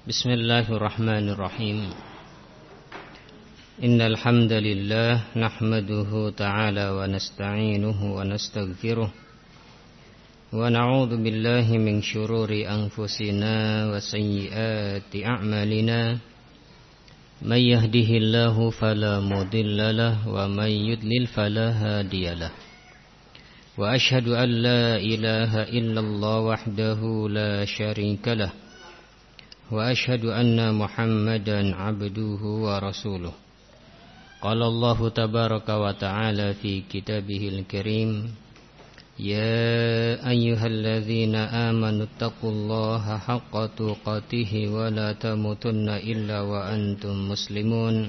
Bismillahirrahmanirrahim. Innal hamdalillah nahmaduhu ta'ala wa nasta'inuhu wa nastaghfiruh wa na'udzu billahi min syururi anfusina wa sayyiati a'malina. May yahdihillahu fala mudilla lahu wa may yudlil fala hadiyalah. Wa asyhadu an la ilaha illallah wahdahu la syarika lah. Wa asyhadu anna Muhammadan abduhu wa rasuluh. Qala Allah tabaraka wa ta'ala fi kitabihil karim, ya ayyuhalladzina amanu taqullaha haqqa tuqatih wa la tamutunna illa wa antum muslimun.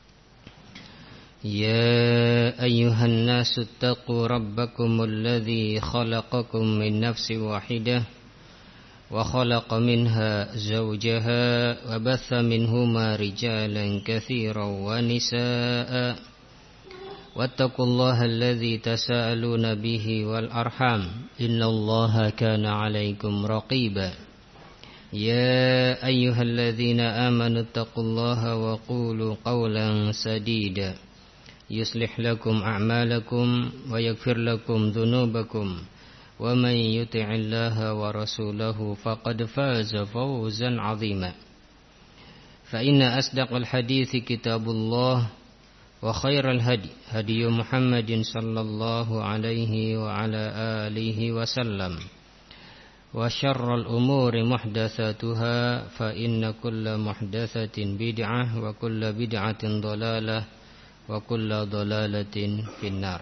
Ya ayyuhan nasu taqu rabbakumul ladzi khalaqakum min nafsin wahidah wa khalaqa minha zawjaha wa batha minhuma rijalan katsiran wa nisaa'a wattaqullaha alladzi tasaaluna bihi wal arham innallaha kana 'alaikum raqiba. Ya ayyuhalladzina amanu taqullaha wa qulu qawlan sadida yuslih lakum a'malakum wa yaghfir lakum dhunubakum wa man yuti'illaha wa rasulahu faqad faza fawzan 'azima. Fa inna asdaqal hadithi kitabullah wa khairal hadi Muhammadin sallallahu alaihi wa ala alihi wa sallam wa syarral umuri muhdatsatuha fa inna kulla muhdatsatin bid'ah wa kulla bid'atin dhalalah wa kulla dhalalatin finnar.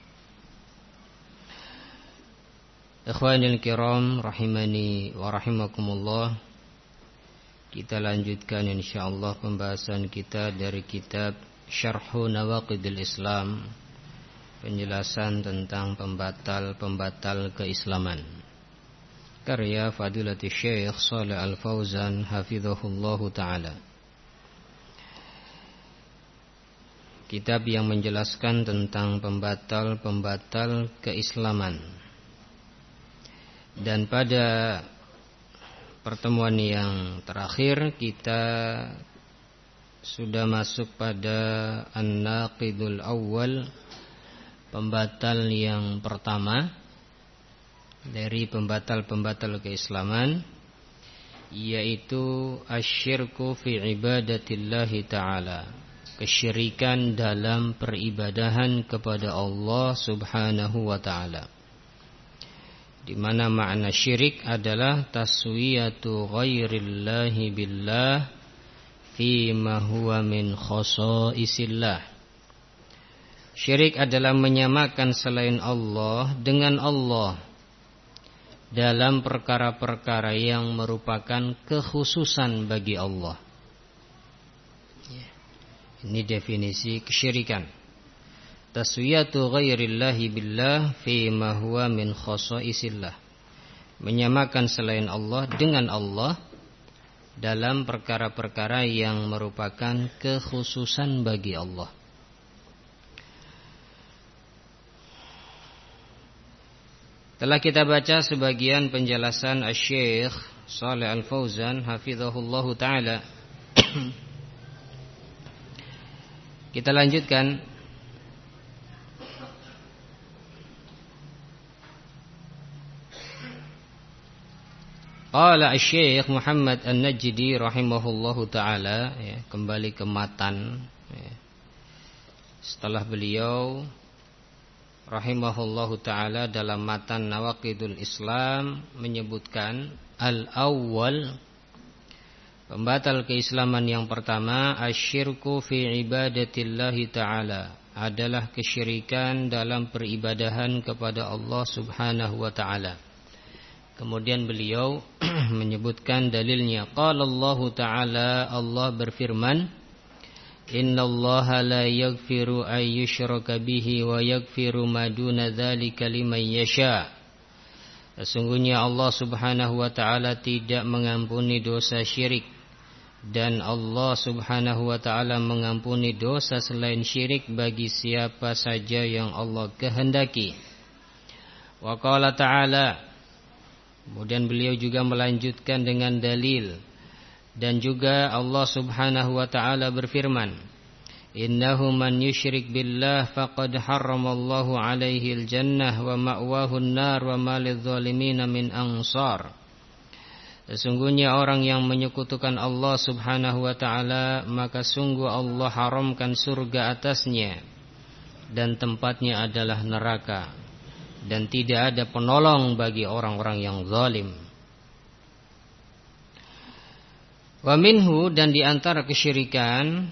Ikhwanil kiram rahimani wa rahimakumullah. Kita lanjutkan insyaallah pembahasan kita dari kitab Syarhu Nawaqidil Islam, penjelasan tentang pembatal-pembatal keislaman, karya Fadilatul Syekh Shalih Al-Fauzan hafizahullahu taala. Kitab yang menjelaskan tentang pembatal-pembatal keislaman. Dan pada pertemuan yang terakhir kita sudah masuk pada An-Naqidul Awwal, pembatal yang pertama dari pembatal-pembatal keislaman, yaitu asyirku fi ibadatillahi ta'ala, kesyirikan dalam peribadahan kepada Allah subhanahu wa ta'ala, di mana makna syirik adalah taswiyatu ghairillahi billah fi ma huwa min khasaisillah. Syirik adalah menyamakan selain Allah dengan Allah dalam perkara-perkara yang merupakan kekhususan bagi Allah. Ini definisi kesyirikan. Taswiyatu ghairillahi billah fi ma huwa min khasaisillah, menyamakan selain Allah dengan Allah dalam perkara-perkara yang merupakan kekhususan bagi Allah. Telah kita baca sebagian penjelasan Asy-Syaikh Shalih Al-Fauzan hafizahullahu taala. Kita lanjutkan. Qala Asy-Syaikh Muhammad An-Najdi rahimahullahu ta'ala, kembali ke matan. Setelah beliau rahimahullahu ta'ala dalam matan Nawaqidul Islam menyebutkan al-awwal, pembatal keislaman yang pertama, asyirku fi ibadatillahi ta'ala, adalah kesyirikan dalam peribadahan kepada Allah subhanahu wa ta'ala. Kemudian beliau menyebutkan dalilnya. Qala Allah Ta'ala, Allah berfirman, innallaha la yaghfiru ay yushraka bihi wa yaghfiru ma duna dzalika liman yasha. Sesungguhnya Allah Subhanahu wa taala tidak mengampuni dosa syirik, dan Allah Subhanahu wa taala mengampuni dosa selain syirik bagi siapa saja yang Allah kehendaki. Wa qala ta'ala, kemudian beliau juga melanjutkan dengan dalil, Dan juga Allah Subhanahu wa taala berfirman, "Innahu man yusyrik billah faqad harramallahu 'alaihi al-jannah wa ma'wahu an-nar wa ma lidh-dhalimin min ansar." Sesungguhnya orang yang menyekutukan Allah Subhanahu wa taala, maka sungguh Allah haramkan surga atasnya dan tempatnya adalah neraka, dan tidak ada penolong bagi orang-orang yang zalim. Wa minhu, dan di antara kesyirikan,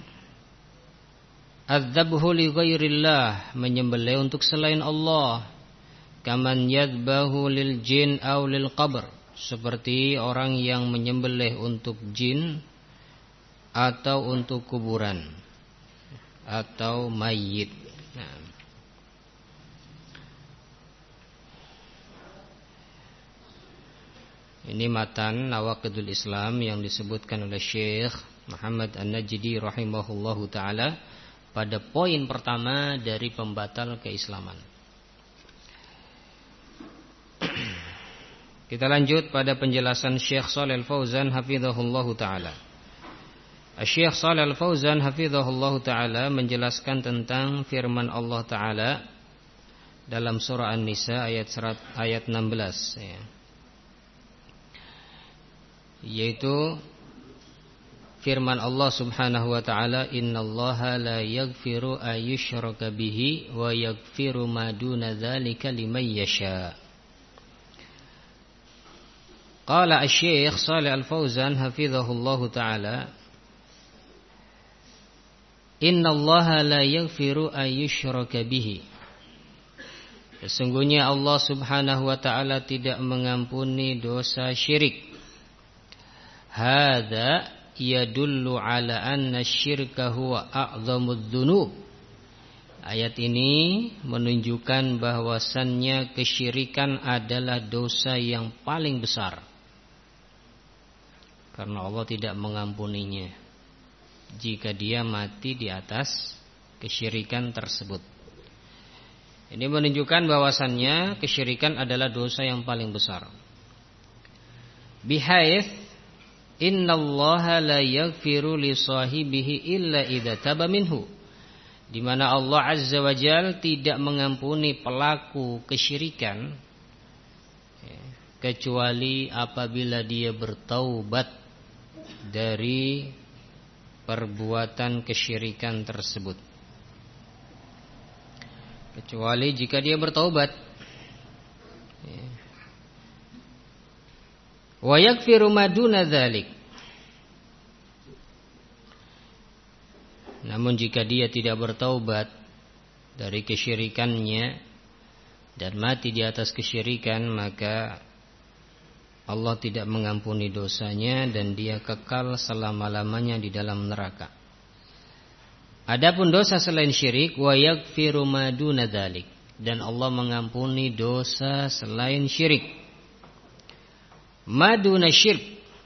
adzabhu li ghairillah, menyembelih untuk selain Allah. Kaman yadbahu lil jin aw lil qabr, seperti orang yang menyembelih untuk jin atau untuk kuburan atau mayit. Nah, ini matan Nawaqidul Islam yang disebutkan oleh Syekh Muhammad An-Najdi rahimahullahu taala pada poin pertama dari pembatal keislaman. Kita lanjut pada penjelasan Syekh Shalih Al-Fauzan hafizahullahu taala. Syekh Shalih Al-Fauzan hafizahullahu taala menjelaskan tentang firman Allah taala dalam surah An-Nisa ayat 16 ya. Yaitu firman Allah Subhanahu wa taala, "Innallaha la yaghfiru ayyushraka bihi wa yaghfiru ma duna dzalika liman yasha." Qala Asy-Syaikh Shalih Al-Fauzan hafizahullahu taala, "Innallaha la yaghfiru ayyushraka bihi." Sesungguhnya Allah Subhanahu wa taala tidak mengampuni dosa syirik. Hadza yadullu ala anna syirka huwa a'zamudz dzunub. Ayat ini menunjukkan bahwasannya kesyirikan adalah dosa yang paling besar, karena Allah tidak mengampuninya jika dia mati di atas kesyirikan tersebut. Ini menunjukkan bahwasannya kesyirikan adalah dosa yang paling besar. Bihaits innallaha la yaghfiru li sahibihi illa idza taba minhu, di mana Allah Azza wa Jalla tidak mengampuni pelaku kesyirikan kecuali apabila dia bertaubat dari perbuatan kesyirikan tersebut. Kecuali jika dia bertaubat. Wa yaghfiru ma duna dzalik. Namun jika dia tidak bertaubat dari kesyirikannya dan mati di atas kesyirikan, maka Allah tidak mengampuni dosanya dan dia kekal selama-lamanya di dalam neraka. Adapun dosa selain syirik, wa yaghfiru ma duna dzalik, dan Allah mengampuni dosa selain syirik. Maduna syirk,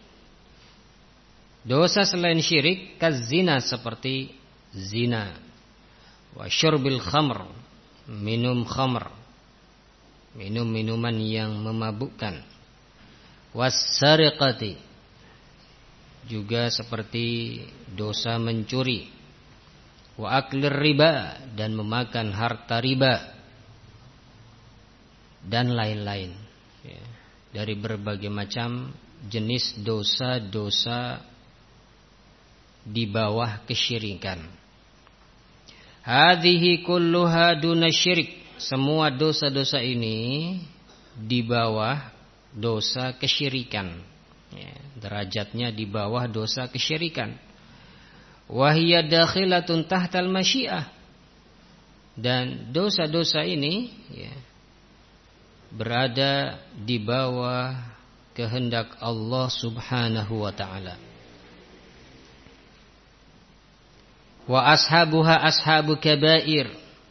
dosa selain syirik, kazina, seperti zina, wa syurbil khamr, minum khamr, minum minuman yang memabukkan, wassariqati, juga seperti dosa mencuri, wa aklir riba, dan memakan harta riba, dan lain-lain ya, dari berbagai macam jenis dosa-dosa di bawah kesyirikan. Hadhihi kulluha duna syirik, semua dosa-dosa ini di bawah dosa kesyirikan ya, derajatnya di bawah dosa kesyirikan. Wahiyya dakhilatun tahtal masyiah, dan dosa-dosa ini ya, berada di bawah kehendak Allah Subhanahu wa ta'ala. Wa ashabuha ashabu kabair,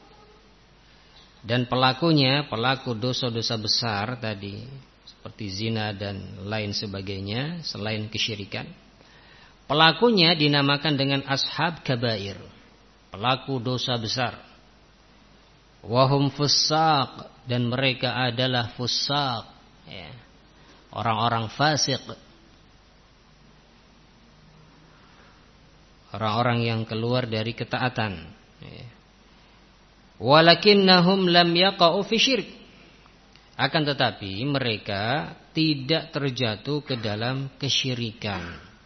dan pelakunya pelaku dosa-dosa besar tadi seperti zina dan lain sebagainya selain kesyirikan, pelakunya dinamakan dengan ashab kabair, pelaku dosa besar. Wahum fussaq, dan mereka adalah fussaq ya, orang-orang fasik. orang-orang yang keluar dari ketaatan. Walakinnahum lam yaqa'u fi syirk. Akan tetapi mereka tidak terjatuh ke dalam kesyirikan.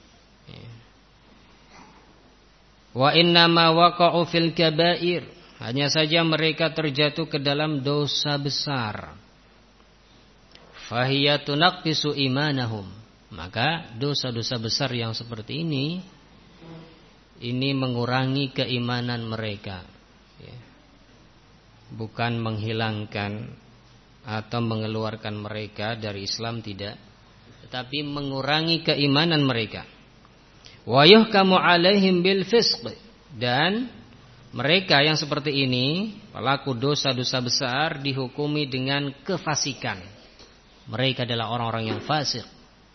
Wa innama waqa'u fil kabair. Hanya saja mereka terjatuh ke dalam dosa besar. Fahiya tunaqqisu imanahum. Maka dosa-dosa besar yang seperti ini mengurangi keimanan mereka. Bukan menghilangkan atau mengeluarkan mereka dari Islam, tidak, tetapi mengurangi keimanan mereka. Wa yuhkamu alaihim bil fisq. Dan mereka yang seperti ini, pelaku dosa-dosa besar, dihukumi dengan kefasikan. Mereka adalah orang-orang yang fasik.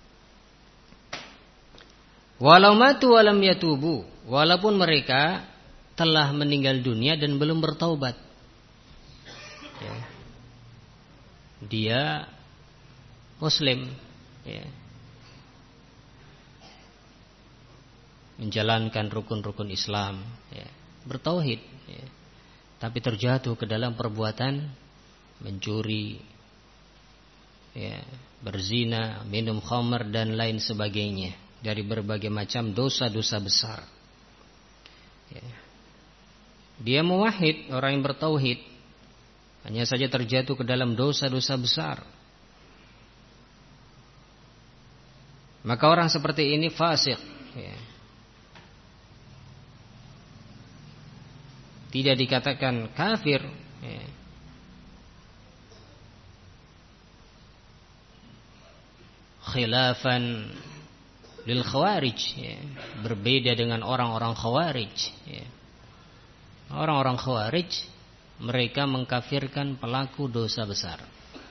Walau matu walam yatubu. Walaupun mereka telah meninggal dunia dan belum bertaubat. Dia Muslim, menjalankan rukun-rukun Islam, bertauhid, tapi terjatuh ke dalam perbuatan mencuri, berzina, minum khamr dan lain sebagainya, dari berbagai macam dosa-dosa besar. Dia muwahhid, orang yang bertauhid, hanya saja terjatuh ke dalam dosa-dosa besar. Maka orang seperti ini fasik, tidak dikatakan kafir, khilafan lil khawarij, berbeda dengan orang-orang khawarij. Orang-orang khawarij mereka mengkafirkan pelaku dosa besar.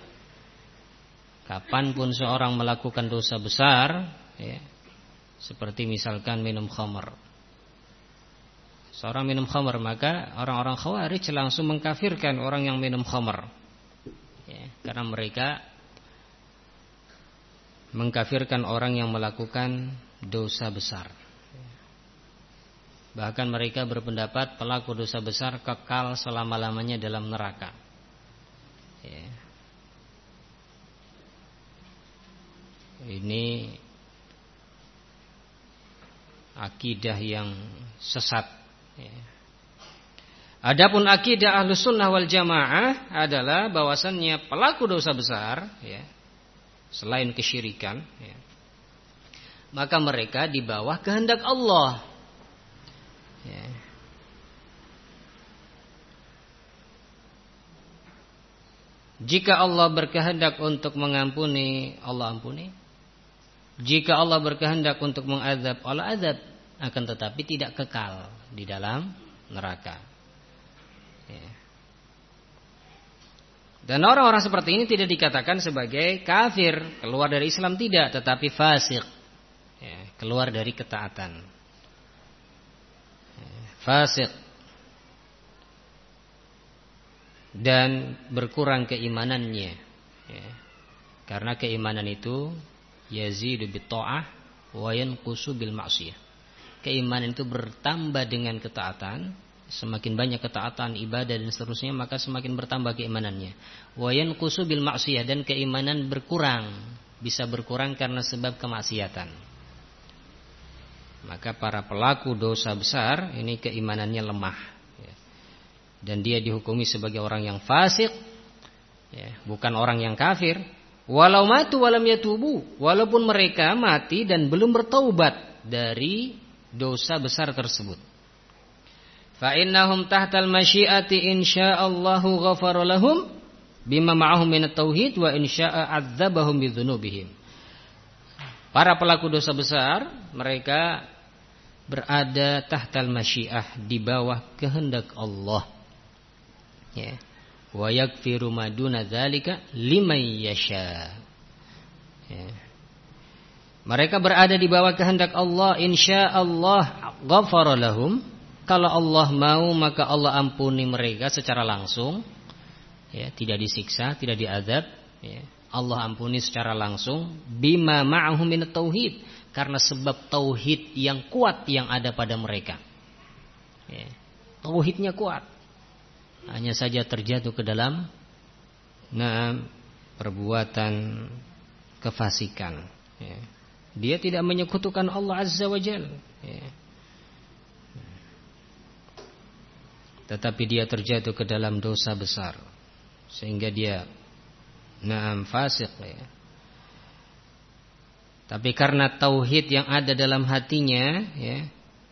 Kapanpun seorang melakukan dosa besar, seperti misalkan minum khamr. Seorang minum khamr, maka orang-orang khawarij langsung mengkafirkan orang yang minum khamr, karena mereka mengkafirkan orang yang melakukan dosa besar. Bahkan mereka berpendapat pelaku dosa besar kekal selama-lamanya dalam neraka. Ini akidah yang sesat. Adapun akidah Ahlus Sunnah wal Jamaah adalah bahwasannya pelaku dosa besar, selain kesyirikan, maka mereka di bawah kehendak Allah. Jika Allah berkehendak untuk mengampuni, Allah ampuni. Jika Allah berkehendak untuk mengazab, Allah azab. Akan tetapi tidak kekal di dalam neraka. Dan orang-orang seperti ini tidak dikatakan sebagai kafir, keluar dari Islam, tidak, tetapi fasik, keluar dari ketaatan. Fasik dan berkurang keimanannya, karena keimanan itu yazidu bit ta'ah wa yanqusu bil ma'siyah. Keimanan itu bertambah dengan ketaatan. Semakin banyak ketaatan, ibadah dan seterusnya, maka semakin bertambah keimanannya. Wa yanqusu bil ma'siyah, dan keimanan berkurang, bisa berkurang karena sebab kemaksiatan. Maka para pelaku dosa besar ini keimanannya lemah, dan dia dihukumi sebagai orang yang fasik, bukan orang yang kafir. Walau matu walam yatubu, walaupun mereka mati dan belum bertaubat dari dosa besar tersebut. Fa innahum tahtal masyiati insyaallahu ghafara lahum bima ma'ahum minat tauhid wa insyaa'a 'adzabahum bidzunubihim. Para pelaku dosa besar mereka berada tahtal masyiah, di bawah kehendak Allah. Wa yaghfiru ma duna dzalika liman yasha. Mereka berada di bawah kehendak Allah, insyaallah ghafara lahum. Kalau Allah mau maka Allah ampuni mereka secara langsung, tidak disiksa, tidak diazab, Allah ampuni secara langsung. Bima ma'ahum minat tauhid, karena sebab tauhid yang kuat yang ada pada mereka. Ya. Tauhidnya kuat. Hanya saja terjatuh ke dalam perbuatan kefasikan. Ya. Dia tidak menyekutukan Allah Azza wa Jalla. Ya. Tetapi dia terjatuh ke dalam dosa besar, sehingga dia fasik. Ya. Tapi karena tauhid yang ada dalam hatinya, ya,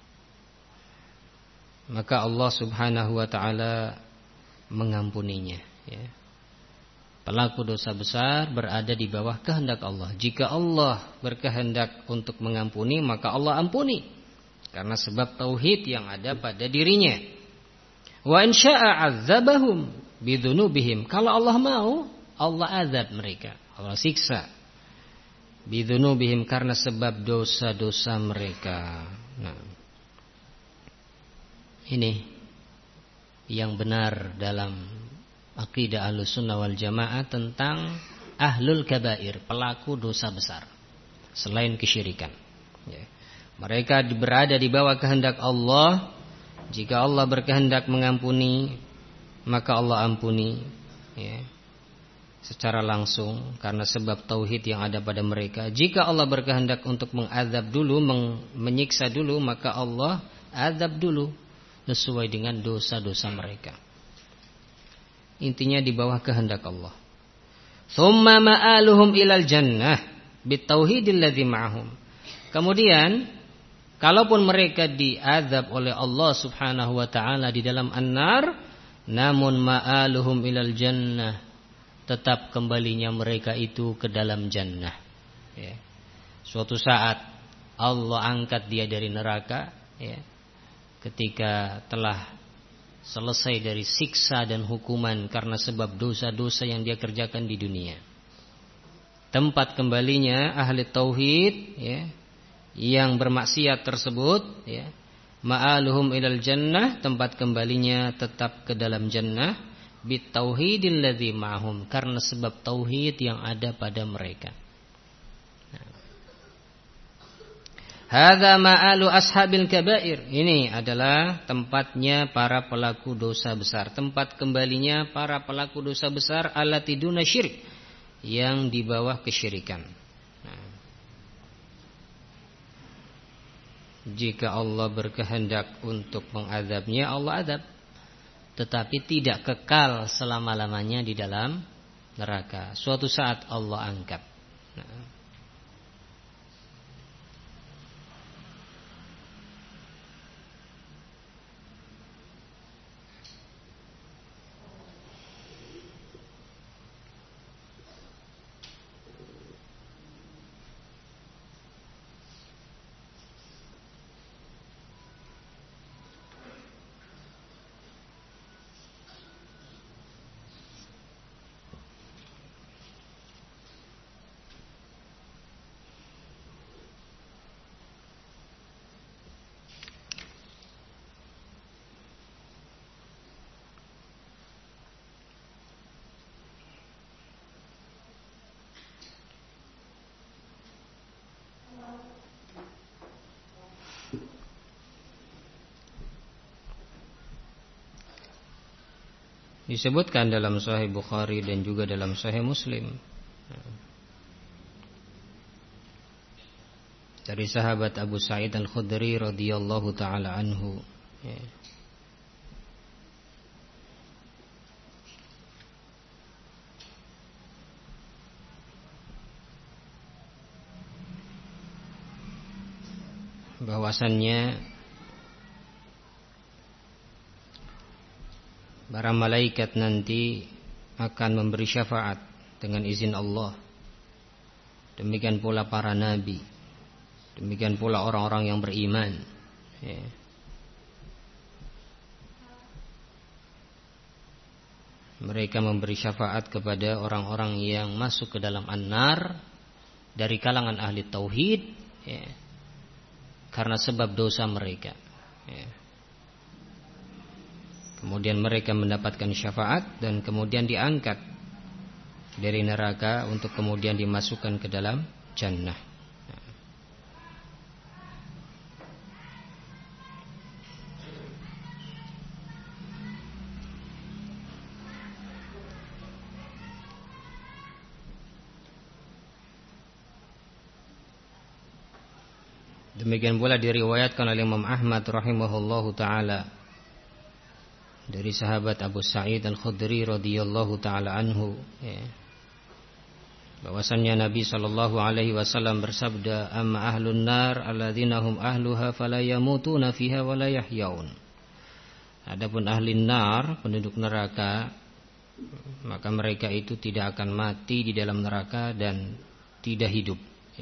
maka Allah Subhanahu wa taala mengampuninya. Ya. Pelaku dosa besar berada di bawah kehendak Allah. Jika Allah berkehendak untuk mengampuni, maka Allah ampuni, karena sebab tauhid yang ada pada dirinya. Wa in syaa'a 'adzabahum bidzunubihim. Kalau Allah mau, Allah azab mereka, Allah siksa. Bidzunubihim, karena sebab dosa-dosa mereka. Nah, ini yang benar dalam akidah Ahlussunnah wal Jamaah tentang ahlul kabair, pelaku dosa besar selain kesyirikan. Ya. Mereka berada di bawah kehendak Allah. Jika Allah berkehendak mengampuni, maka Allah ampuni, ya, secara langsung karena sebab tauhid yang ada pada mereka. Jika Allah berkehendak untuk mengazab dulu, menyiksa dulu, maka Allah azab dulu sesuai dengan dosa-dosa mereka. Intinya di bawah kehendak Allah. Tsumma ma'aluhum ilal jannah bitauhidil ladzi ma'ahum. Kemudian kalaupun mereka diazab oleh Allah Subhanahu wa taala di dalam an-nar, namun ma'aluhum ilal jannah, tetap kembalinya mereka itu ke dalam jannah. Ya. Suatu saat Allah angkat dia dari neraka, ya, ketika telah selesai dari siksa dan hukuman karena sebab dosa-dosa yang dia kerjakan di dunia. Tempat kembalinya ahli tauhid, ya, yang bermaksiat tersebut, ya, ma'aluhum ilal jannah, tempat kembalinya tetap ke dalam jannah, bitauhidil ladzi ma'hum, karena sebab tauhid yang ada pada mereka. Hadza ma'alu ashabil kabair. Ini adalah tempatnya para pelaku dosa besar, tempat kembalinya para pelaku dosa besar allati duna syirik, yang di bawah kesyirikan. Jika Allah berkehendak untuk mengazabnya, Allah azab, tetapi tidak kekal selama-lamanya di dalam neraka. Suatu saat Allah angkat. Disebutkan dalam Sahih Bukhari dan juga dalam Sahih Muslim dari sahabat Abu Sa'id Al-Khudri radhiyallahu taala anhu, ya, bahwasannya para malaikat nanti akan memberi syafaat dengan izin Allah. Demikian pula para nabi, demikian pula orang-orang yang beriman, ya. Mereka memberi syafaat kepada orang-orang yang masuk ke dalam an-nar dari kalangan ahli tauhid, ya, karena sebab dosa mereka, ya. Kemudian mereka mendapatkan syafaat dan kemudian diangkat dari neraka untuk kemudian dimasukkan ke dalam jannah. Demikian pula diriwayatkan oleh Imam Ahmad rahimahullahu taala dari sahabat Abu Sa'id Al-Khudri radhiyallahu taala anhu, bahwasannya Nabi sallallahu alaihi wasallam bersabda, "Amma ahlun nar alladzina hum ahluha fala yamutuna fiha wa la yahyaun." Adapun ahli nar, penduduk neraka, maka mereka itu tidak akan mati di dalam neraka dan tidak hidup.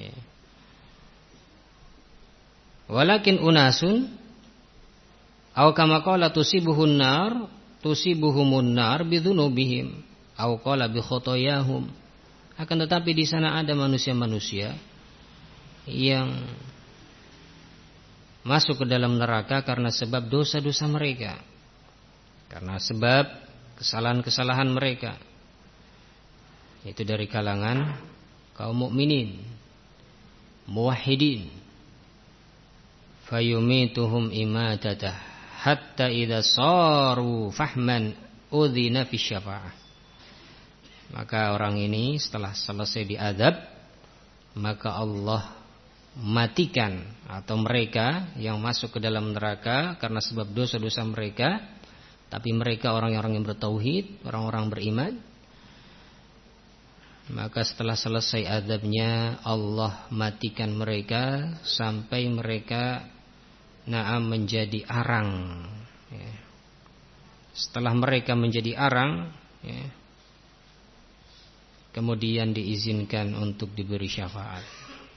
Walakin unasun aw kama qala tusibuhun nar bidzunubihim aw qala bi khotoyahum. Akan tetapi di sana ada manusia-manusia yang masuk ke dalam neraka karena sebab dosa-dosa mereka, karena sebab kesalahan-kesalahan mereka. Itu dari kalangan kaum mukminin muwahhidin. Fayumituhum imatatah hatta idza saru fahman udzina fi syafa'ah. Maka orang ini setelah selesai diadab, maka Allah matikan atau mereka yang masuk ke dalam neraka karena sebab dosa-dosa mereka, tapi mereka orang-orang yang bertauhid, orang-orang beriman. Maka setelah selesai adabnya, Allah matikan mereka sampai mereka menjadi arang. Setelah mereka menjadi arang, kemudian diizinkan untuk diberi syafaat.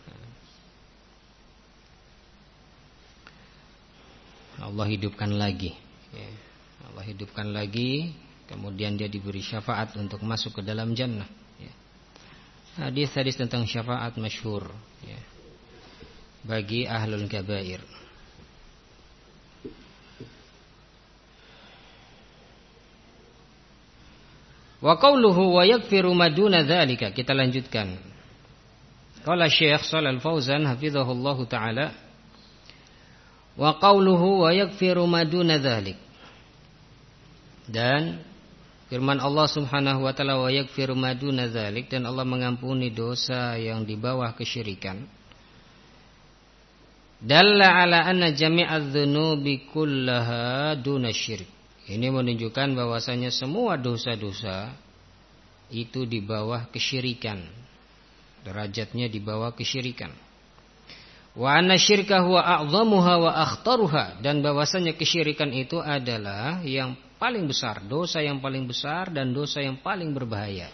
Allah hidupkan lagi, Allah hidupkan lagi, kemudian dia diberi syafaat untuk masuk ke dalam jannah. Hadis-hadis tentang syafaat masyhur bagi ahlul kabair. Wa qauluhu wa yaghfiru ma duna dzalika. Kita lanjutkan. Qala Syekh Shalal Fauzan hafizahullahu taala, wa qauluhu wa yaghfiru ma duna dzalik. Dan firman Allah Subhanahu wa taala, wa yaghfiru ma duna dzalik, dan Allah mengampuni dosa yang di bawah kesyirikan. Dalla ala anna jami'adz dzunubi kullaha duna syirk. Ini menunjukkan bahwasanya semua dosa-dosa itu di bawah kesyirikan. Derajatnya di bawah kesyirikan. Wa anna syirka huwa a'dhamuha wa akhtaruha, dan bahwasanya kesyirikan itu adalah yang paling besar, dosa yang paling besar dan dosa yang paling berbahaya.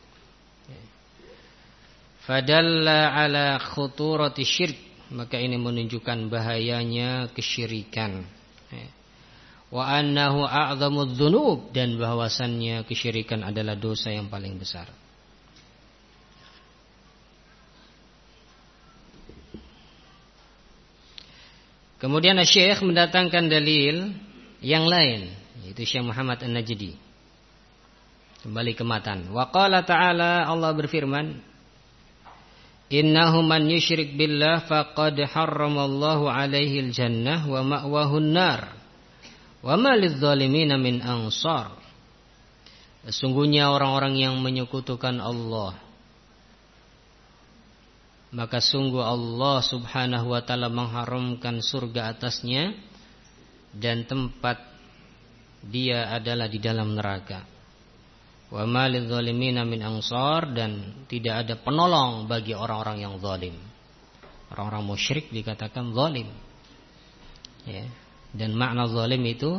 Fadalla ala khuturati syirk, maka ini menunjukkan bahayanya kesyirikan. Wa annahu a'dhamudz dzunub, dan bahwasannya kesyirikan adalah dosa yang paling besar. Kemudian Syekh mendatangkan dalil yang lain, yaitu Syekh Muhammad An-Najdi. Kembali ke matan. Wa qala ta'ala, Allah berfirman, innahu man yusyrik billah faqad harramallahu alaihil jannah wa ma'wahun nar wa ma lidzalimina min ansar. Sesungguhnya orang-orang yang menyekutukan Allah, maka sungguh Allah Subhanahu wa ta'ala mengharamkan surga atasnya, dan tempat dia adalah di dalam neraka. Wa ma lidzalimina min ansar, dan tidak ada penolong bagi orang-orang yang zalim. Orang-orang musyrik dikatakan zalim. Ya. Dan makna zalim itu,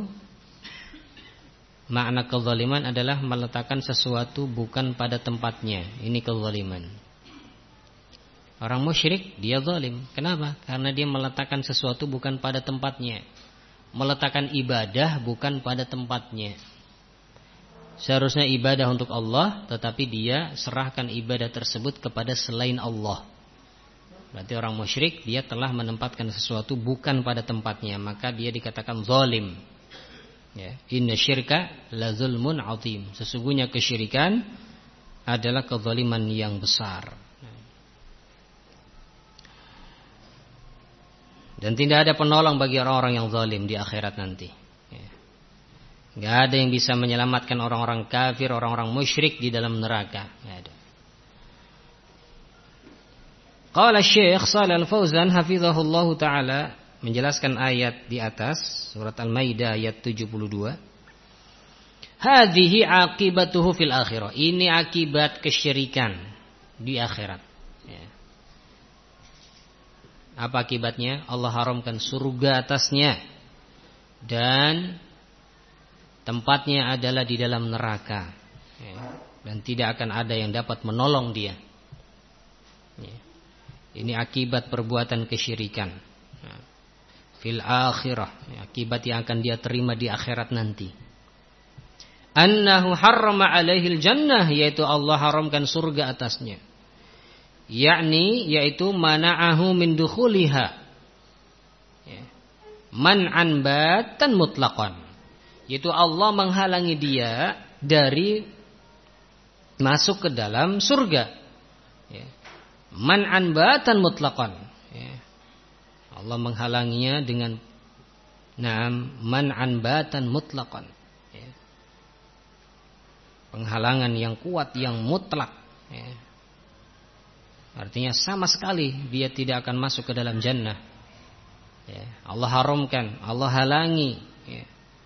makna kezaliman adalah meletakkan sesuatu bukan pada tempatnya. Ini kezaliman. Orang musyrik dia zalim. Kenapa? Karena dia meletakkan sesuatu bukan pada tempatnya. Meletakkan ibadah bukan pada tempatnya. Seharusnya ibadah untuk Allah, tetapi dia serahkan ibadah tersebut kepada selain Allah. Berarti orang musyrik dia telah menempatkan sesuatu bukan pada tempatnya, maka dia dikatakan zalim. Ya, inna syirka la zulmun azim. Sesungguhnya kesyirikan adalah kezaliman yang besar. Dan tidak ada penolong bagi orang-orang yang zalim di akhirat nanti. Tidak ada yang bisa menyelamatkan orang-orang kafir, orang-orang musyrik di dalam neraka. Tidak ada. Qala Syekh Shalal Fauzan hafizahullahu taala menjelaskan ayat di atas surat Al-Maidah ayat 72. Hadhihi aqibatuhu fil akhirah. Ini akibat kesyirikan di akhirat. Ya. Apa akibatnya? Allah haramkan surga atasnya dan tempatnya adalah di dalam neraka. Ya. Dan tidak akan ada yang dapat menolong dia. Ya. Ini akibat perbuatan kesyirikan. Ya. Fil akhirah, ya, akibat yang akan dia terima di akhirat nanti. Annahu harrama alaihil jannah, yaitu Allah haramkan surga atasnya. Yakni yaitu mana'ahu min dukhuliha. Ya. Man'an batan mutlaqan. Yaitu Allah menghalangi dia dari masuk ke dalam surga. Ya. Man'an batan mutlaqan. Ya. Allah menghalanginya dengan man'an batan mutlaqan. Ya. Penghalangan yang kuat, yang mutlak. Ya. Artinya sama sekali dia tidak akan masuk ke dalam jannah. Ya. Allah haramkan, Allah halangi. Ya.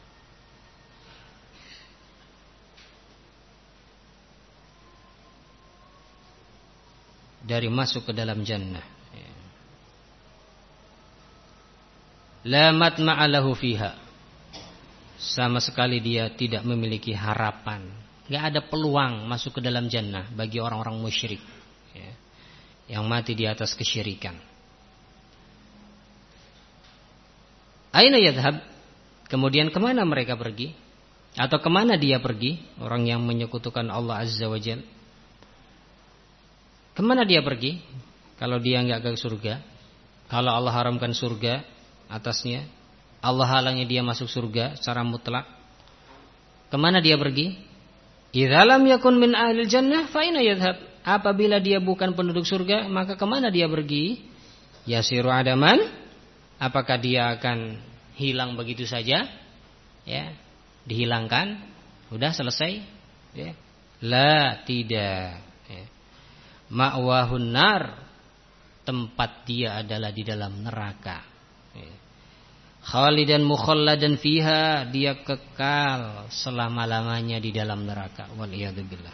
Dari masuk ke dalam jannah. Ya. La matma'a lahu fiha. Sama sekali dia tidak memiliki harapan. Gak ada peluang masuk ke dalam jannah bagi orang-orang musyrik. Ya. Yang mati di atas kesyirikan. Aina yadhhab? Kemudian kemana mereka pergi? Atau kemana dia pergi? Orang yang menyekutukan Allah Azza wa Jalla. Kemana dia pergi? Kalau dia enggak ke surga. Kalau Allah haramkan surga atasnya, Allah halangi dia masuk surga secara mutlak. Kemana dia pergi? Idza lam yakun min ahlil jannah fa aina yadhhab? Apabila dia bukan penduduk surga, maka kemana dia pergi? Yasiru adaman? Apakah dia akan hilang begitu saja? Ya, dihilangkan, udah selesai? Ya. La, tidak. Ya. Ma'wahun nar, tempat dia adalah di dalam neraka. Ya. Khalidan mukhalladan fiha, dia kekal selama-lamanya di dalam neraka. Waliyadzubillah.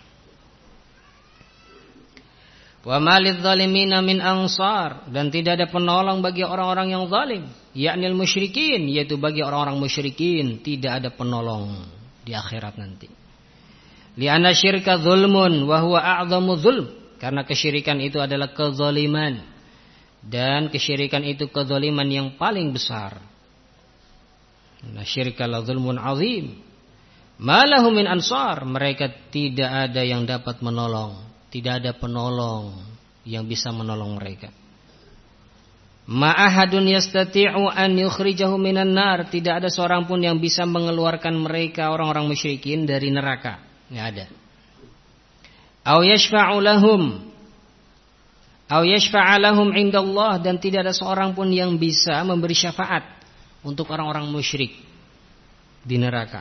Wa malidz zalimina min ansar, dan tidak ada penolong bagi orang-orang yang zalim, yakni musyrikin, yaitu bagi orang-orang musyrikin tidak ada penolong di akhirat nanti. Li'anna syirka zulmun wa huwa a'dhamu zulm, karena kesyirikan itu adalah kezaliman, dan kesyirikan itu kezaliman yang paling besar. Nah, syirka la zulmun azim. Ma lahum min ansar, mereka tidak ada yang dapat menolong. Tidak ada penolong yang bisa menolong mereka. Ma'ahadun yastati'u an yukhrijahu minan nar, tidak ada seorang pun yang bisa mengeluarkan mereka orang-orang musyrikin dari neraka. Enggak ada. Aw yashfa'u lahum, aw yashfa'a lahum 'indallah, dan tidak ada seorang pun yang bisa memberi syafaat untuk orang-orang musyrik di neraka.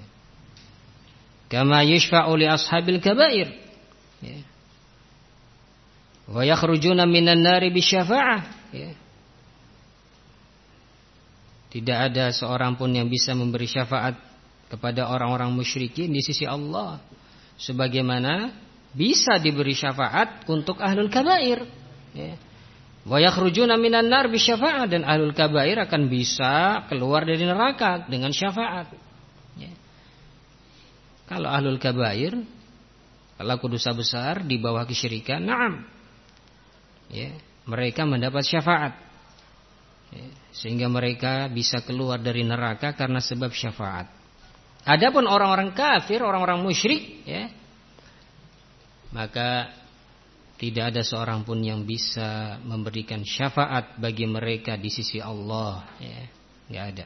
Kama yashfa'u li ashabil kabair. Ya. Wa yakhrujuna minan nari bisyafa'ah. Ya. Tidak ada seorang pun yang bisa memberi syafaat kepada orang-orang musyrikin di sisi Allah, sebagaimana bisa diberi syafaat untuk ahlul kabair. Ya. Wa yakhrujuna minan nar bisyafa'ah, dan ahlul kabair akan bisa keluar dari neraka dengan syafaat. Ya. Kalau ahlul kabair, pelaku dosa besar di bawah kesyirikan, na'am, ya, mereka mendapat syafaat, ya, sehingga mereka bisa keluar dari neraka karena sebab syafaat. Adapun orang-orang kafir, orang-orang musyrik, ya, maka tidak ada seorang pun yang bisa memberikan syafaat bagi mereka di sisi Allah, ya, nggak ada.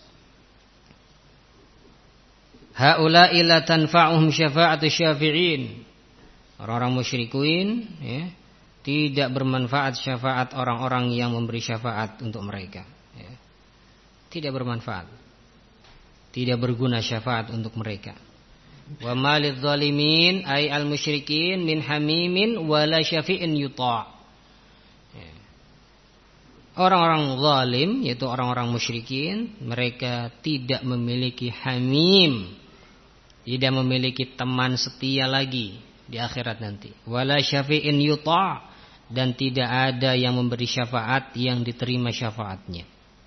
Haula'i la tanfa'uhum syafa'atu syafi'in. Orang-orang musyrikuin, ya, tidak bermanfaat syafaat orang-orang yang memberi syafaat untuk mereka. Ya. Tidak bermanfaat. Tidak berguna syafaat untuk mereka. Wa malidz zalimin ay al musyrikin min hamimin wala syafi'in yuta'. Ya. Orang-orang zalim, yaitu orang-orang musyrikin, mereka tidak memiliki hamim, tidak memiliki teman setia lagi di akhirat nanti. Wala syafi'in yuta', dan tidak ada yang memberi syafaat yang diterima syafaatnya.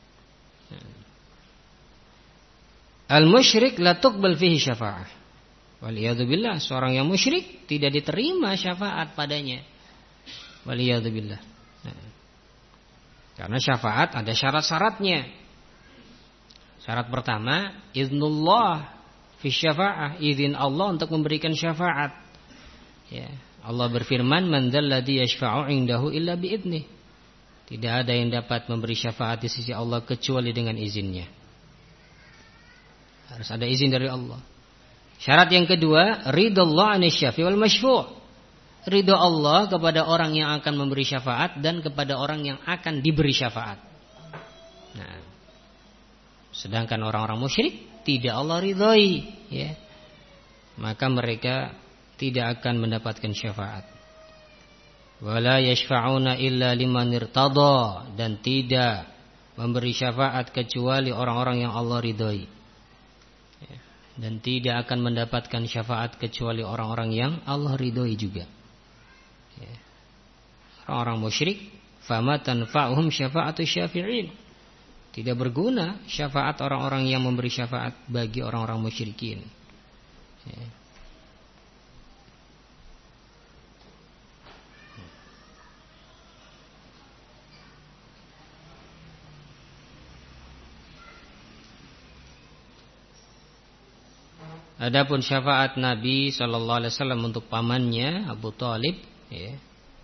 Al-musyrik la tuqbal fihi syafa'ah. Waliyadzubillah, seorang yang musyrik tidak diterima syafaat padanya. Waliyadzubillah. Karena syafaat ada syarat-syaratnya. Syarat pertama, iznullah fi syafa'ah, izin Allah untuk memberikan syafaat. Ya, Allah berfirman, "Man dzalladzi yashfa'u 'indahu illa bi'idnih." Tidak ada yang dapat memberi syafaat di sisi Allah kecuali dengan izinnya. Harus ada izin dari Allah. Syarat yang kedua, ridallah 'anil syafi' wal masyfu'. Ridho Allah kepada orang yang akan memberi syafaat dan kepada orang yang akan diberi syafaat. Nah, sedangkan orang-orang musyrik tidak Allah ridhoi, ya. Maka mereka tidak akan mendapatkan syafaat. Wala yashfa'una illa liman irtada, dan tidak memberi syafaat kecuali orang-orang yang Allah ridhoi. Ya. Dan tidak akan mendapatkan syafaat kecuali orang-orang yang Allah ridhoi juga. Orang-orang musyrik, fama tanfa'uhum syafa'atu syafi'in. Tidak berguna syafaat orang-orang yang memberi syafaat bagi orang-orang musyrikin. Ya. Adapun syafaat Nabi sallallahu alaihi wasallam untuk pamannya Abu Thalib, ya,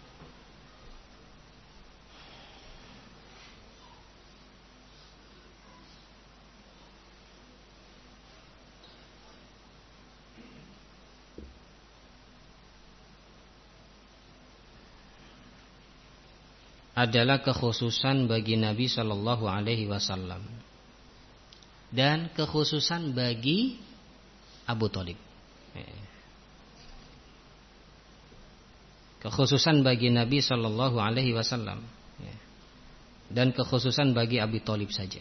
adalah kekhususan bagi Nabi sallallahu alaihi wasallam dan kekhususan bagi Abu Thalib. Kekhususan bagi Nabi sallallahu alaihi wasallam dan kekhususan bagi Abu Thalib saja.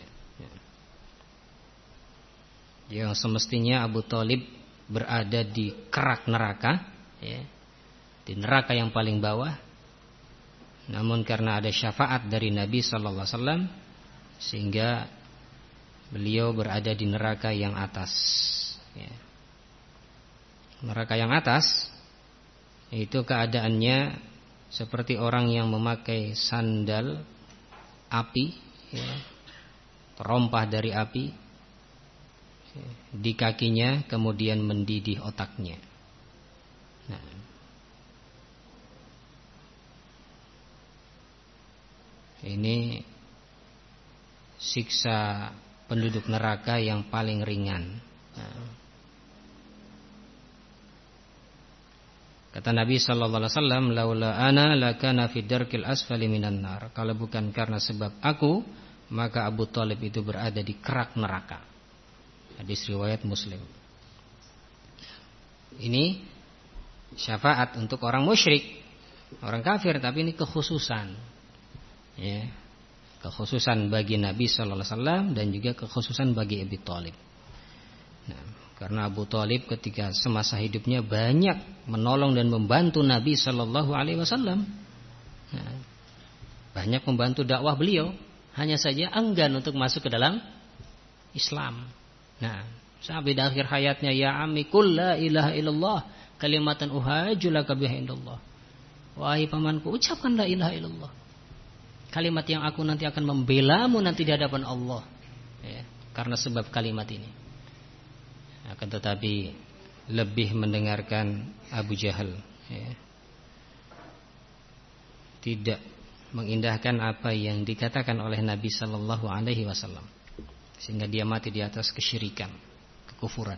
Yang semestinya Abu Thalib berada di kerak neraka, di neraka yang paling bawah. Namun karena ada syafaat dari Nabi sallallahu alaihi wasallam sehingga beliau berada di neraka yang atas. Neraka yang atas itu keadaannya seperti orang yang memakai sandal api, terompah dari api di kakinya, kemudian mendidih otaknya. Nah, ini siksa penduduk neraka yang paling ringan. Nah, kata Nabi sallallahu alaihi wasallam, "Laula ana lakana fid darkil asfali minan nar." Kalau bukan karena sebab aku, maka Abu Thalib itu berada di kerak neraka. Hadis riwayat Muslim. Ini syafaat untuk orang musyrik, orang kafir, tapi ini kekhususan. Ya. Kekhususan bagi Nabi sallallahu alaihi wasallam dan juga kekhususan bagi Abu Thalib. Nah, karena Abu Thalib ketika semasa hidupnya banyak menolong dan membantu Nabi sallallahu alaihi wasallam. Nah, banyak membantu dakwah beliau, hanya saja enggan untuk masuk ke dalam Islam. Nah, sampai di akhir hayatnya, ya ammi qul la ilaha illallah kalimatan uhajju laka biha indallah. Wahai pamanku, ucapkan la ilaha illallah. Kalimat yang aku nanti akan membelamu nanti di hadapan Allah. Ya, karena sebab kalimat ini. Akan tetapi lebih mendengarkan Abu Jahal, ya. Tidak mengindahkan apa yang dikatakan oleh Nabi sallallahu alaihi wasallam, sehingga dia mati di atas kesyirikan, kekufuran.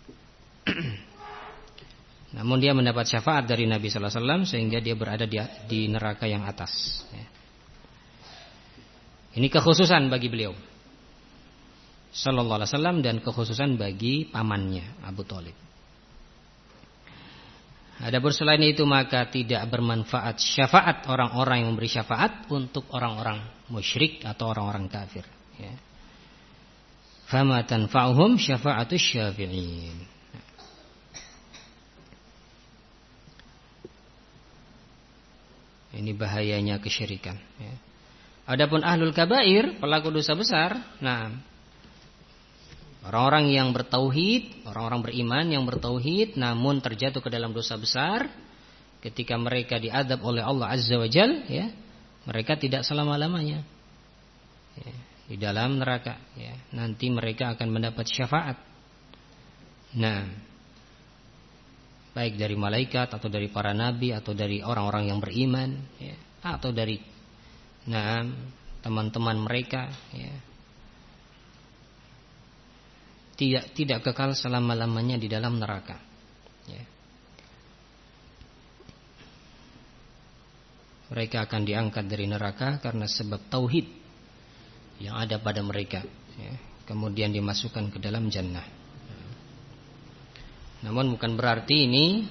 Namun dia mendapat syafaat dari Nabi sallallahu alaihi wasallam sehingga dia berada di neraka yang atas, ya. Ini kekhususan bagi beliau sallallahu alaihi wasallam dan kekhususan bagi pamannya Abu Thalib. Adapun selain itu maka tidak bermanfaat syafaat orang-orang yang memberi syafaat untuk orang-orang musyrik atau orang-orang kafir. Ya. Fama tanfa'uhum syafa'atus syafi'in. Ini bahayanya kesyirikan. Ya. Adapun ahlul kabair, pelaku dosa besar, nah, orang-orang yang bertauhid, orang-orang beriman yang bertauhid namun terjatuh ke dalam dosa besar, ketika mereka diadab oleh Allah Azza wa Jal, ya, mereka tidak selama-lamanya ya, di dalam neraka. Ya. Nanti mereka akan mendapat syafaat. Nah, baik dari malaikat atau dari para nabi atau dari orang-orang yang beriman, ya, atau dari teman-teman mereka, ya. Tidak kekal selama-lamanya di dalam neraka. Ya. Mereka akan diangkat dari neraka karena sebab tauhid yang ada pada mereka. Ya. Kemudian dimasukkan ke dalam jannah. Namun bukan berarti ini,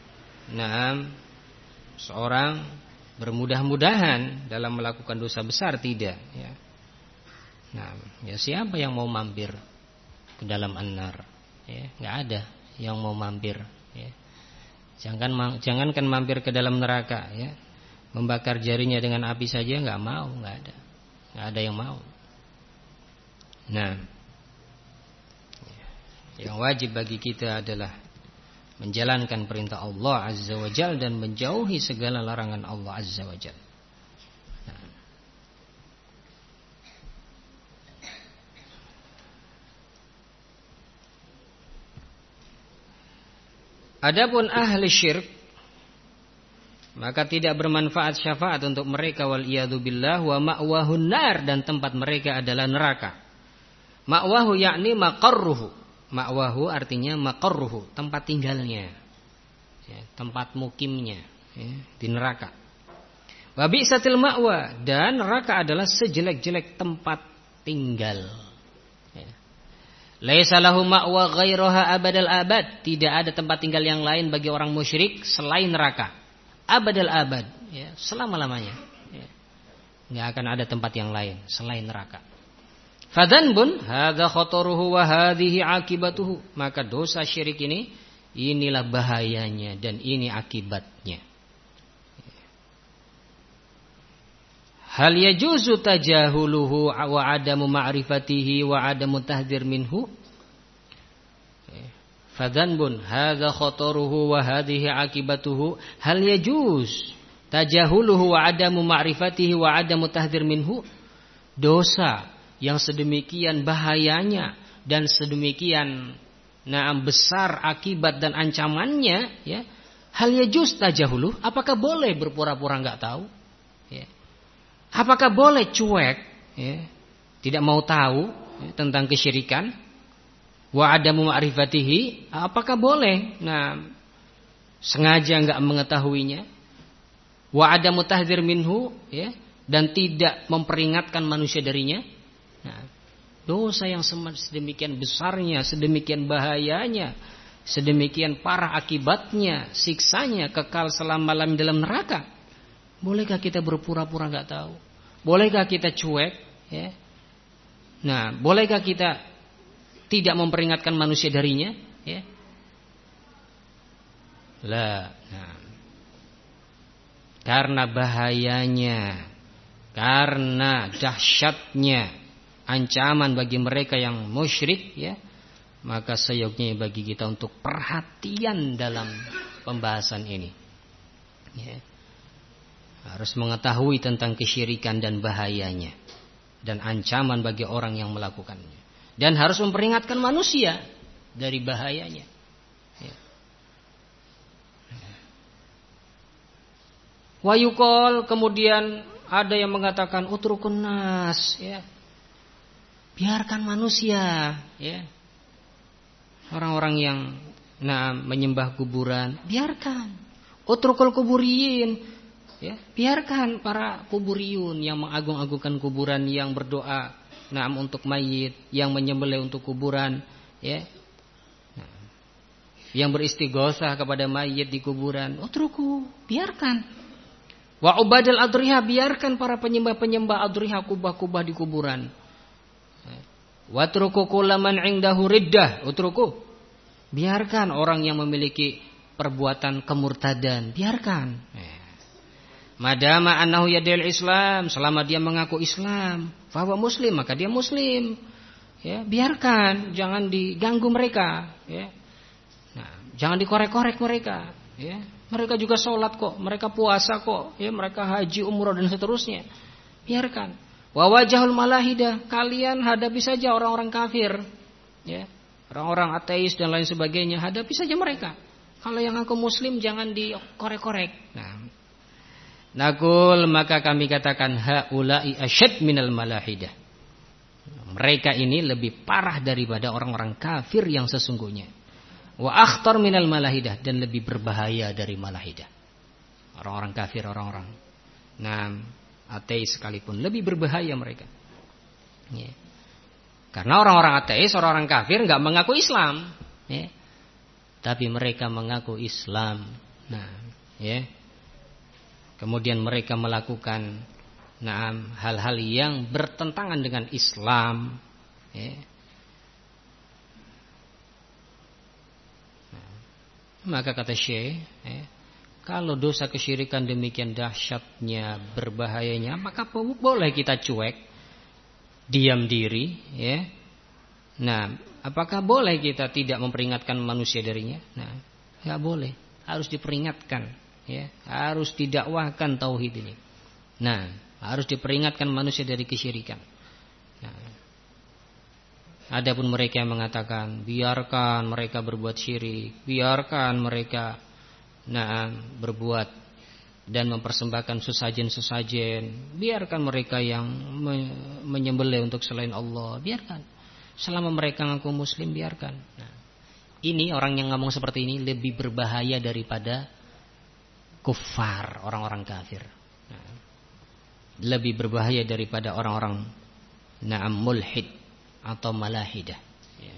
seorang bermudah-mudahan dalam melakukan dosa besar, tidak. Ya. Nah, ya siapa yang mau mampir ke dalam an-nar? Ya, nggak ada yang mau mampir. Ya. Jangankan mampir ke dalam neraka, ya, membakar jarinya dengan api saja nggak mau, nggak ada yang mau. Nah, yang wajib bagi kita adalah menjalankan perintah Allah Azza wa Jal dan menjauhi segala larangan Allah Azza wa Jal. Nah. Adapun ahli syirk, maka tidak bermanfaat syafaat untuk mereka, wal iyadu billah, wa ma'wahun nar, dan tempat mereka adalah neraka. Ma'wahu yakni maqarruhu. Ma'wahu artinya maqarruhu, tempat tinggalnya, ya, tempat mukimnya, ya, di neraka. Wa bi'satil ma'wa, dan neraka adalah sejelek-jelek tempat tinggal. Ya. Laisa lahu ma'wa ghairaha abadal abad, tidak ada tempat tinggal yang lain bagi orang musyrik selain neraka. Abadal abad, ya, selama-lamanya. Ya. Nggak akan ada tempat yang lain selain neraka. Fadzanbun hadza khataruhu wa hadhihi akibatuhu, maka dosa syirik ini, inilah bahayanya dan ini akibatnya. Hal yajuzu tajahuluhu wa adamu ma'rifatihi wa adamu tahdhir minhu. Fadzanbun hadza khataruhu wa hadhihi akibatuhu, hal yajuz tajahuluhu wa adamu ma'rifatihi wa adamu tahdhir minhu. Dosa yang sedemikian bahayanya dan sedemikian besar akibat dan ancamannya, ya, hal yajuz tajahuluh, apakah boleh berpura-pura enggak tahu? Ya. Apakah boleh cuek, ya, tidak mau tahu, ya, tentang kesyirikan? Wa adamu ma'rifatihi, apakah boleh sengaja enggak mengetahuinya? Wa adamu tahdhir minhu, ya, dan tidak memperingatkan manusia darinya? Nah, dosa yang sedemikian besarnya, sedemikian bahayanya, sedemikian parah akibatnya, siksanya, kekal selama-lamanya dalam neraka. Bolehkah kita berpura-pura nggak tahu? Bolehkah kita cuek? Ya? Nah, bolehkah kita tidak memperingatkan manusia darinya? Ya? Lah, karena bahayanya, karena dahsyatnya ancaman bagi mereka yang musyrik, ya, maka seyogyanya bagi kita untuk perhatian dalam pembahasan ini. Ya. Harus mengetahui tentang kesyirikan dan bahayanya dan ancaman bagi orang yang melakukannya, dan harus memperingatkan manusia dari bahayanya. Ya. Wa yuqal, kemudian ada yang mengatakan utrukun nas, ya. Biarkan manusia, ya. Orang-orang yang menyembah kuburan, biarkan. Utrukul kuburiyin, ya. Biarkan para kuburiyun yang mengagung-agungkan kuburan, yang berdoa untuk mayit, yang menyembelih untuk kuburan, ya. yang beristighosah kepada mayit di kuburan, utruku, biarkan. Wa ubadal adriha, biarkan para penyembah-penyembah adriha, kubah-kubah di kuburan. Wa truku kullaman indahu riddah, utruku, biarkan orang yang memiliki perbuatan kemurtadan, biarkan. Madama annahu yadil Islam, selama dia mengaku Islam, bahwa muslim, maka dia muslim. Ya, biarkan, jangan diganggu mereka, ya. Nah, jangan dikorek-korek mereka, ya. Mereka juga sholat kok, mereka puasa kok, ya, mereka haji, umrah dan seterusnya. Biarkan. Wa wajahul malahidah, kalian hadapi saja orang-orang kafir, ya. Orang-orang ateis dan lain sebagainya, hadapi saja mereka. Kalau yang aku muslim jangan dikorek-korek. Nah, naqul, maka kami katakan haula'i asyad minal malahidah. Mereka ini lebih parah daripada orang-orang kafir yang sesungguhnya. Wa akhtar minal malahidah, dan lebih berbahaya dari malahidah. Orang-orang kafir, orang-orang ateis sekalipun lebih berbahaya mereka. Ya. Karena orang-orang ateis, orang-orang kafir enggak mengaku Islam, ya. Tapi mereka mengaku Islam. Nah, ya. Kemudian mereka melakukan hal-hal yang bertentangan dengan Islam, ya. Maka kata Syekh, ya, kalau dosa kesyirikan demikian dahsyatnya, berbahayanya, maka boleh kita cuek, diam diri, ya. Nah, apakah boleh kita tidak memperingatkan manusia darinya? Nah, nggak boleh, harus diperingatkan. Ya, harus didakwahkan tauhid ini. Nah, harus diperingatkan manusia dari kesyirikan. Nah, adapun mereka yang mengatakan biarkan mereka berbuat syirik, biarkan mereka berbuat dan mempersembahkan sesajen-sesajen, biarkan mereka yang menyembelih untuk selain Allah, biarkan. Selama mereka ngaku muslim, biarkan. Nah, ini orang yang ngomong seperti ini lebih berbahaya daripada kufar, orang-orang kafir. Nah, lebih berbahaya daripada orang-orang mulhid atau malahidah, ya.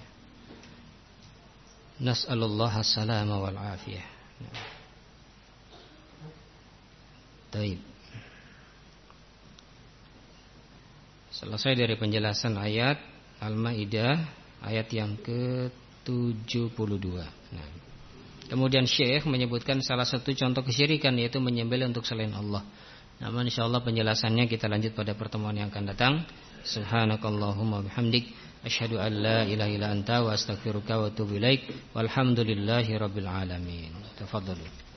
Nas'alullah as-salama wal afiyah. Baik. Selesai dari penjelasan ayat Al-Maidah, ayat yang ke-72. Nah, kemudian Syekh menyebutkan salah satu contoh kesyirikan, yaitu menyembelih untuk selain Allah. Namun insyaallah penjelasannya kita lanjut pada pertemuan yang akan datang. Subhanakallahumma bihamdik, asyhadu an la ilaha illa anta wa astaghfiruka wa atubu ilaik. Walhamdulillahirabbil alamin. Tafadhalu.